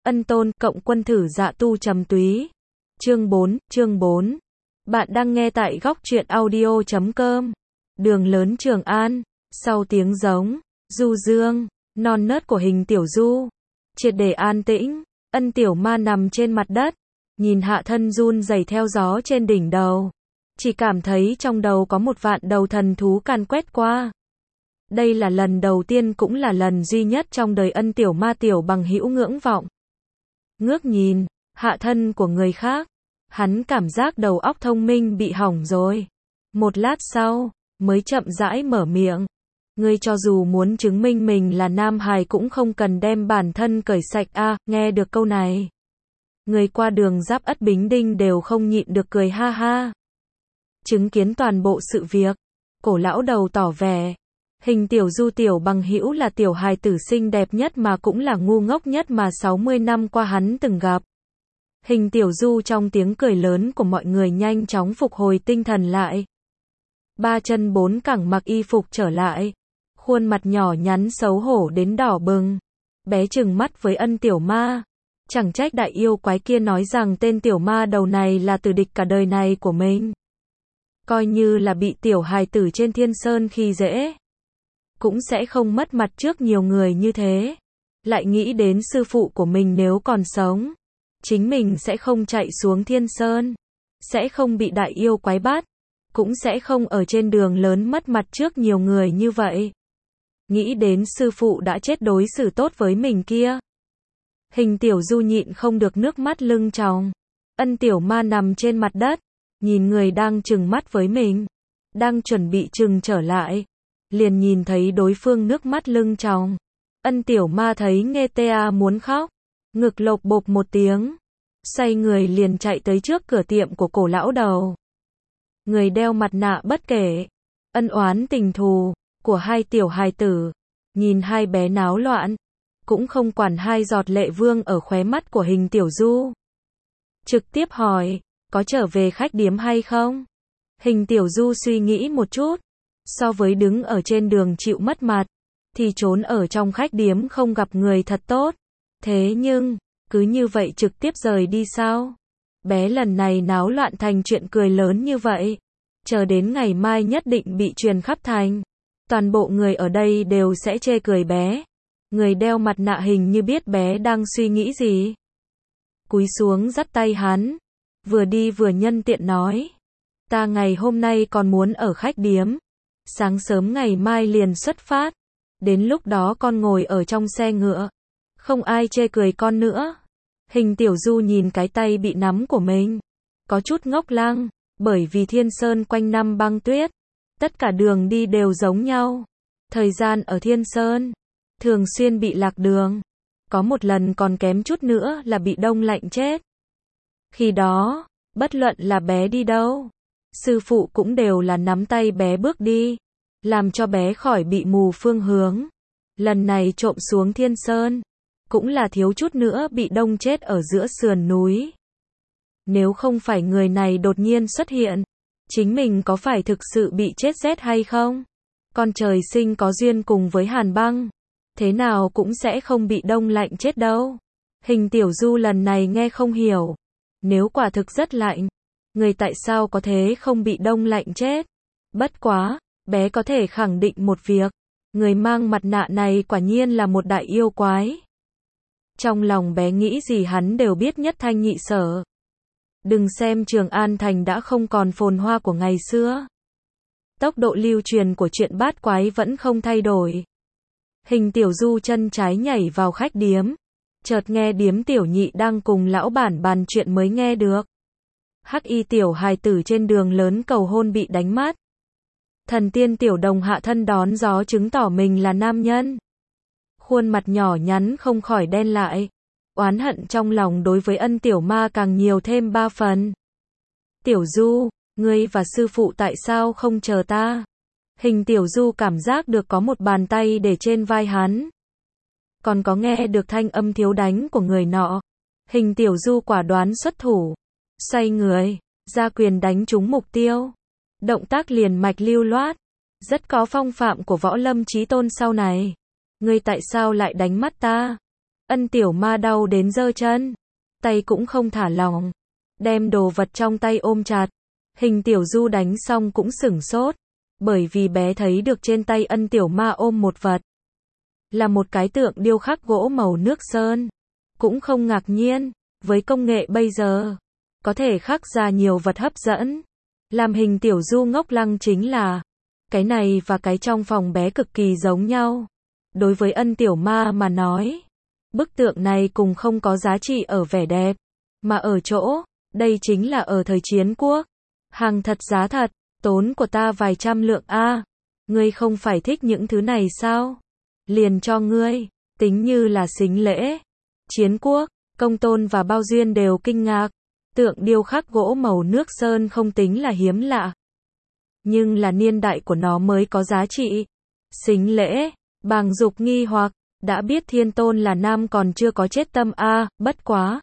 Ân Tôn, cộng quân thử dạ tu trầm túy. Chương 4. Bạn đang nghe tại góc truyện audio.com. Đường lớn Trường An, sau tiếng giống, du dương, non nớt của Hình Tiểu Du, triệt để an tĩnh, Ân Tiểu Ma nằm trên mặt đất, nhìn hạ thân run rẩy theo gió trên đỉnh đầu. Chỉ cảm thấy trong đầu có một vạn đầu thần thú càn quét qua. Đây là lần đầu tiên cũng là lần duy nhất trong đời Ân Tiểu Ma tiểu bằng hữu ngưỡng vọng. Ngước nhìn, hạ thân của người khác, hắn cảm giác đầu óc thông minh bị hỏng rồi. Một lát sau, mới chậm rãi mở miệng. Ngươi cho dù muốn chứng minh mình là nam hài cũng không cần đem bản thân cởi sạch a. Nghe được câu này, người qua đường Giáp Ất Bính Đinh đều không nhịn được cười ha ha. Chứng kiến toàn bộ sự việc, Cổ lão đầu tỏ vẻ, Hình Tiểu Du tiểu bằng hữu là tiểu hài tử xinh đẹp nhất mà cũng là ngu ngốc nhất mà 60 năm qua hắn từng gặp. Hình Tiểu Du trong tiếng cười lớn của mọi người nhanh chóng phục hồi tinh thần lại. Ba chân bốn cẳng mặc y phục trở lại. Khuôn mặt nhỏ nhắn xấu hổ đến đỏ bừng. Bé trừng mắt với Ân Tiểu Ma. Chẳng trách đại yêu quái kia nói rằng tên tiểu ma đầu này là tử địch cả đời này của mình. Coi như là bị tiểu hài tử trên Thiên Sơn khi dễ, cũng sẽ không mất mặt trước nhiều người như thế. Lại nghĩ đến sư phụ của mình nếu còn sống, chính mình sẽ không chạy xuống Thiên Sơn, sẽ không bị đại yêu quái bắt, cũng sẽ không ở trên đường lớn mất mặt trước nhiều người như vậy. Nghĩ đến sư phụ đã chết đối xử tốt với mình kia, Hình Tiểu Du nhịn không được nước mắt lưng tròng. Ân Tiểu Ma nằm trên mặt đất, nhìn người đang trừng mắt với mình, đang chuẩn bị trừng trở lại, liền nhìn thấy đối phương nước mắt lưng tròng. Ân Tiểu Ma thấy nghe tê muốn khóc, ngực lộc bộp một tiếng, xoay người liền chạy tới trước cửa tiệm của Cổ lão đầu. Người đeo mặt nạ bất kể ân oán tình thù của hai tiểu hài tử, nhìn hai bé náo loạn, cũng không quản hai giọt lệ vương ở khóe mắt của Hình Tiểu Du. Trực tiếp hỏi, có trở về khách điếm hay không? Hình Tiểu Du suy nghĩ một chút, so với đứng ở trên đường chịu mất mặt, thì trốn ở trong khách điếm không gặp người thật tốt. Thế nhưng, cứ như vậy trực tiếp rời đi sao? Bé lần này náo loạn thành chuyện cười lớn như vậy, chờ đến ngày mai nhất định bị truyền khắp thành. Toàn bộ người ở đây đều sẽ chê cười bé. Người đeo mặt nạ hình như biết bé đang suy nghĩ gì. Cúi xuống dắt tay hắn, vừa đi vừa nhân tiện nói. Ta ngày hôm nay còn muốn ở khách điếm. Sáng sớm ngày mai liền xuất phát. Đến lúc đó con ngồi ở trong xe ngựa. Không ai chê cười con nữa. Hình Tiểu Du nhìn cái tay bị nắm của mình, có chút ngốc lăng, bởi vì Thiên Sơn quanh năm băng tuyết, tất cả đường đi đều giống nhau. Thời gian ở Thiên Sơn, thường xuyên bị lạc đường, có một lần còn kém chút nữa là bị đông lạnh chết. Khi đó, bất luận là bé đi đâu, sư phụ cũng đều là nắm tay bé bước đi, làm cho bé khỏi bị mù phương hướng. Lần này trộm xuống Thiên Sơn, cũng là thiếu chút nữa bị đông chết ở giữa sườn núi. Nếu không phải người này đột nhiên xuất hiện, chính mình có phải thực sự bị chết rét hay không? Con trời sinh có duyên cùng với hàn băng, thế nào cũng sẽ không bị đông lạnh chết đâu. Hình Tiểu Du lần này nghe không hiểu. Nếu quả thực rất lạnh, người tại sao có thế không bị đông lạnh chết? Bất quá, bé có thể khẳng định một việc, người mang mặt nạ này quả nhiên là một đại yêu quái. Trong lòng bé nghĩ gì hắn đều biết nhất thanh nhị sở. Đừng xem Trường An Thành đã không còn phồn hoa của ngày xưa, tốc độ lưu truyền của chuyện bát quái vẫn không thay đổi. Hình Tiểu Du chân trái nhảy vào khách điếm, chợt nghe điếm tiểu nhị đang cùng lão bản bàn chuyện mới nghe được. Hắc y tiểu hài tử trên đường lớn cầu hôn bị đánh mắt. Thần tiên tiểu đồng hạ thân đón gió chứng tỏ mình là nam nhân. Khuôn mặt nhỏ nhắn không khỏi đen lại. Oán hận trong lòng đối với Ân Tiểu Ma càng nhiều thêm 3 phần. Tiểu Du, ngươi và sư phụ tại sao không chờ ta? Hình Tiểu Du cảm giác được có một bàn tay để trên vai hắn. Còn có nghe được thanh âm thiếu đánh của người nọ. Hình Tiểu Du quả đoán xuất thủ. Xoay người, ra quyền đánh trúng mục tiêu. Động tác liền mạch lưu loát. Rất có phong phạm của võ lâm chí tôn sau này. Ngươi tại sao lại đánh mắt ta? Ân tiểu ma đau đến giơ chân, tay cũng không thả lỏng, đem đồ vật trong tay ôm chặt. Hình tiểu du đánh xong cũng sửng sốt, bởi vì bé thấy được trên tay ân tiểu ma ôm một vật. Là một cái tượng điêu khắc gỗ màu nước sơn. Cũng không ngạc nhiên, với công nghệ bây giờ, có thể khắc ra nhiều vật hấp dẫn. Làm hình tiểu du ngốc lăng chính là, cái này và cái trong phòng bé cực kỳ giống nhau. Đối với ân tiểu ma mà nói, bức tượng này cùng không có giá trị ở vẻ đẹp, mà ở chỗ, đây chính là ở thời chiến quốc. Hàng thật giá thật, tốn của ta vài trăm lượng a. Ngươi không phải thích những thứ này sao? Liền cho ngươi, tính như là sính lễ. Chiến quốc, Công Tôn và Bao Duyên đều kinh ngạc. Tượng điêu khắc gỗ màu nước sơn không tính là hiếm lạ, nhưng là niên đại của nó mới có giá trị. Sính lễ, Bàng Dục nghi hoặc, đã biết Thiên Tôn là nam còn chưa có chết tâm a, bất quá.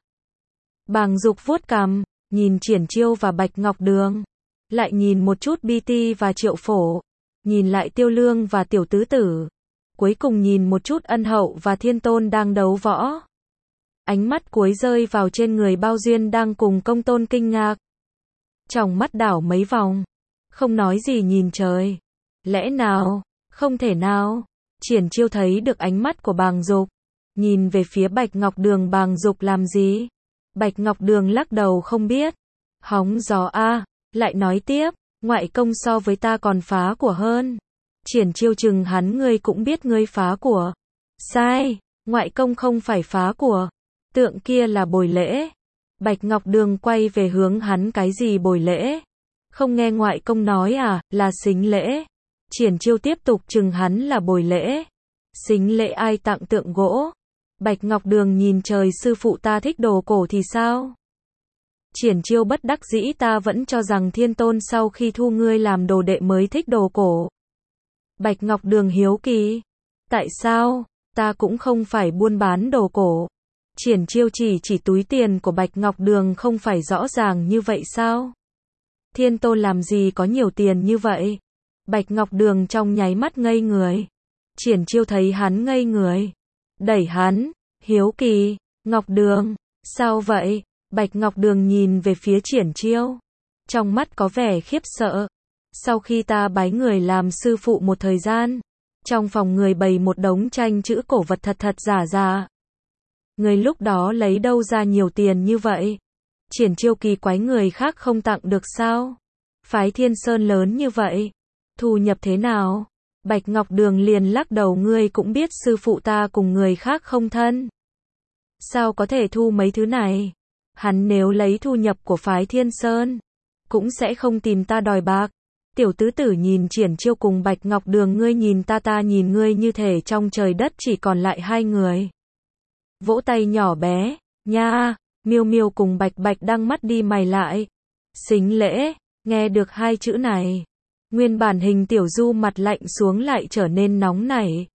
Bàng Dục vuốt cằm, nhìn Triển Chiêu và Bạch Ngọc Đường, lại nhìn một chút BT và Triệu Phổ, nhìn lại Tiêu Lương và Tiểu Tứ Tử, cuối cùng nhìn một chút Ân Hậu và Thiên Tôn đang đấu võ. Ánh mắt cuối rơi vào trên người Bao Duyên đang cùng Công Tôn kinh ngạc. Tròng mắt đảo mấy vòng, không nói gì nhìn trời. Lẽ nào, không thể nào. Triển Chiêu thấy được ánh mắt của Bàng Dục, nhìn về phía Bạch Ngọc Đường. Bàng Dục làm gì? Bạch Ngọc Đường lắc đầu không biết. Hóng gió a, lại nói tiếp, ngoại công so với ta còn phá của hơn. Triển Chiêu chừng hắn, ngươi cũng biết ngươi phá của. Sai, ngoại công không phải phá của. Tượng kia là bồi lễ. Bạch Ngọc Đường quay về hướng hắn, cái gì bồi lễ? Không nghe ngoại công nói à, là sính lễ. Triển Chiêu tiếp tục chừng hắn, là bồi lễ. Sính lễ ai tặng tượng gỗ? Bạch Ngọc Đường nhìn trời, sư phụ ta thích đồ cổ thì sao? Triển Chiêu bất đắc dĩ, ta vẫn cho rằng Thiên Tôn sau khi thu ngươi làm đồ đệ mới thích đồ cổ. Bạch Ngọc Đường hiếu kỳ. Tại sao? Ta cũng không phải buôn bán đồ cổ. Triển Chiêu chỉ túi tiền của Bạch Ngọc Đường, không phải rõ ràng như vậy sao? Thiên Tôn làm gì có nhiều tiền như vậy? Bạch Ngọc Đường trong nháy mắt ngây người. Triển Chiêu thấy hắn ngây người, đẩy hắn, hiếu kỳ, Ngọc Đường, sao vậy? Bạch Ngọc Đường nhìn về phía Triển Chiêu, trong mắt có vẻ khiếp sợ. Sau khi ta bái người làm sư phụ một thời gian, trong phòng người bày một đống tranh chữ cổ vật thật giả giả. Người lúc đó lấy đâu ra nhiều tiền như vậy? Triển Chiêu kỳ quái, người khác không tặng được sao? Phái Thiên Sơn lớn như vậy, thu nhập thế nào? Bạch Ngọc Đường liền lắc đầu, ngươi cũng biết sư phụ ta cùng người khác không thân. Sao có thể thu mấy thứ này? Hắn nếu lấy thu nhập của phái Thiên Sơn, cũng sẽ không tìm ta đòi bạc. Tiểu Tứ Tử nhìn Triển Chiêu cùng Bạch Ngọc Đường, ngươi nhìn ta nhìn ngươi, như thể trong trời đất chỉ còn lại hai người. Vỗ tay nhỏ bé, nha. Miêu Miêu cùng Bạch Bạch đang mắt đi mày lại. Sính lễ, nghe được hai chữ này, nguyên bản hình tiểu du mặt lạnh xuống lại trở nên nóng nảy.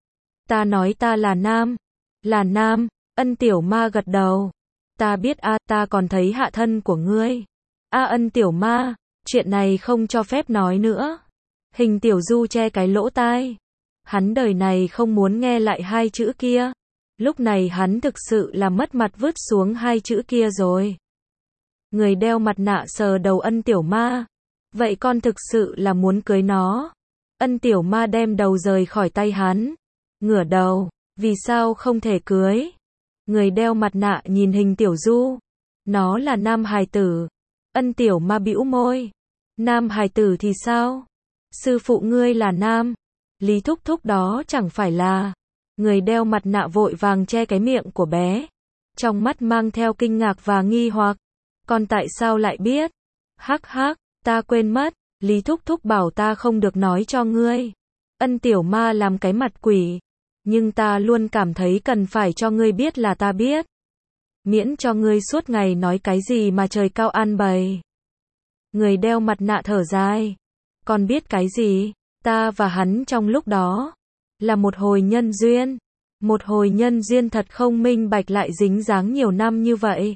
Ta nói ta là nam. Là nam. Ân tiểu ma gật đầu. Ta biết a, ta còn thấy hạ thân của ngươi. A Ân tiểu ma, chuyện này không cho phép nói nữa. Hình tiểu du che cái lỗ tai. Hắn đời này không muốn nghe lại hai chữ kia. Lúc này hắn thực sự là mất mặt vứt xuống hai chữ kia rồi. Người đeo mặt nạ sờ đầu Ân tiểu ma. Vậy con thực sự là muốn cưới nó? Ân tiểu ma đem đầu rời khỏi tay hắn, ngửa đầu, vì sao không thể cưới? Người đeo mặt nạ nhìn hình tiểu du. Nó là nam hài tử. Ân tiểu ma bĩu môi. Nam hài tử thì sao? Sư phụ ngươi là nam. Lý thúc thúc đó chẳng phải là. Người đeo mặt nạ vội vàng che cái miệng của bé, trong mắt mang theo kinh ngạc và nghi hoặc. Con tại sao lại biết? Hắc hắc, ta quên mất, Lý thúc thúc bảo ta không được nói cho ngươi. Ân tiểu ma làm cái mặt quỷ. Nhưng ta luôn cảm thấy cần phải cho ngươi biết là ta biết. Miễn cho ngươi suốt ngày nói cái gì mà trời cao ăn bày. Người đeo mặt nạ thở dài. Con biết cái gì? Ta và hắn trong lúc đó là một hồi nhân duyên. Một hồi nhân duyên thật không minh bạch, lại dính dáng nhiều năm như vậy.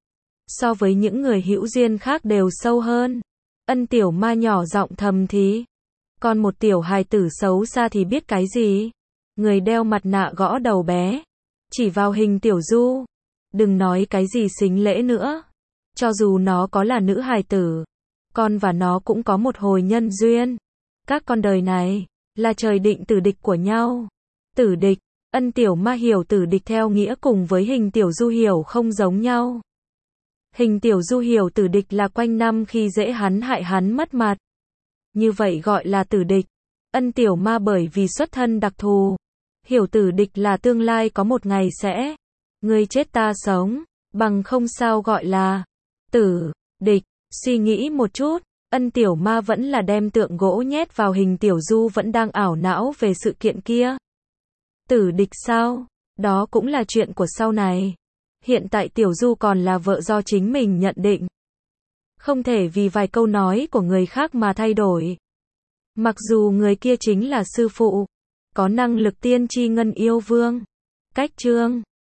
So với những người hữu duyên khác đều sâu hơn. Ân tiểu ma nhỏ giọng thầm thí. Còn một tiểu hài tử xấu xa thì biết cái gì? Người đeo mặt nạ gõ đầu bé. chỉ vào Hình Tiểu Du. Đừng nói cái gì xính lễ nữa. Cho dù nó có là nữ hài tử, con và nó cũng có một hồi nhân duyên. Các con đời này, là trời định tử địch của nhau. Tử địch, Ân Tiểu Ma hiểu tử địch theo nghĩa cùng với Hình Tiểu Du hiểu không giống nhau. Hình Tiểu Du hiểu tử địch là quanh năm khi dễ hắn hại hắn mất mặt. Như vậy gọi là tử địch. Ân Tiểu Ma bởi vì xuất thân đặc thù, hiểu tử địch là tương lai có một ngày sẽ ngươi chết ta sống, bằng không sao gọi là tử địch. Suy nghĩ một chút, Ân Tiểu Ma vẫn là đem tượng gỗ nhét vào Hình Tiểu Du vẫn đang ảo não về sự kiện kia. Tử địch sao? Đó cũng là chuyện của sau này. Hiện tại Tiểu Du còn là vợ do chính mình nhận định. Không thể vì vài câu nói của người khác mà thay đổi. Mặc dù người kia chính là sư phụ, có năng lực tiên tri ngân yêu vương. Cách chương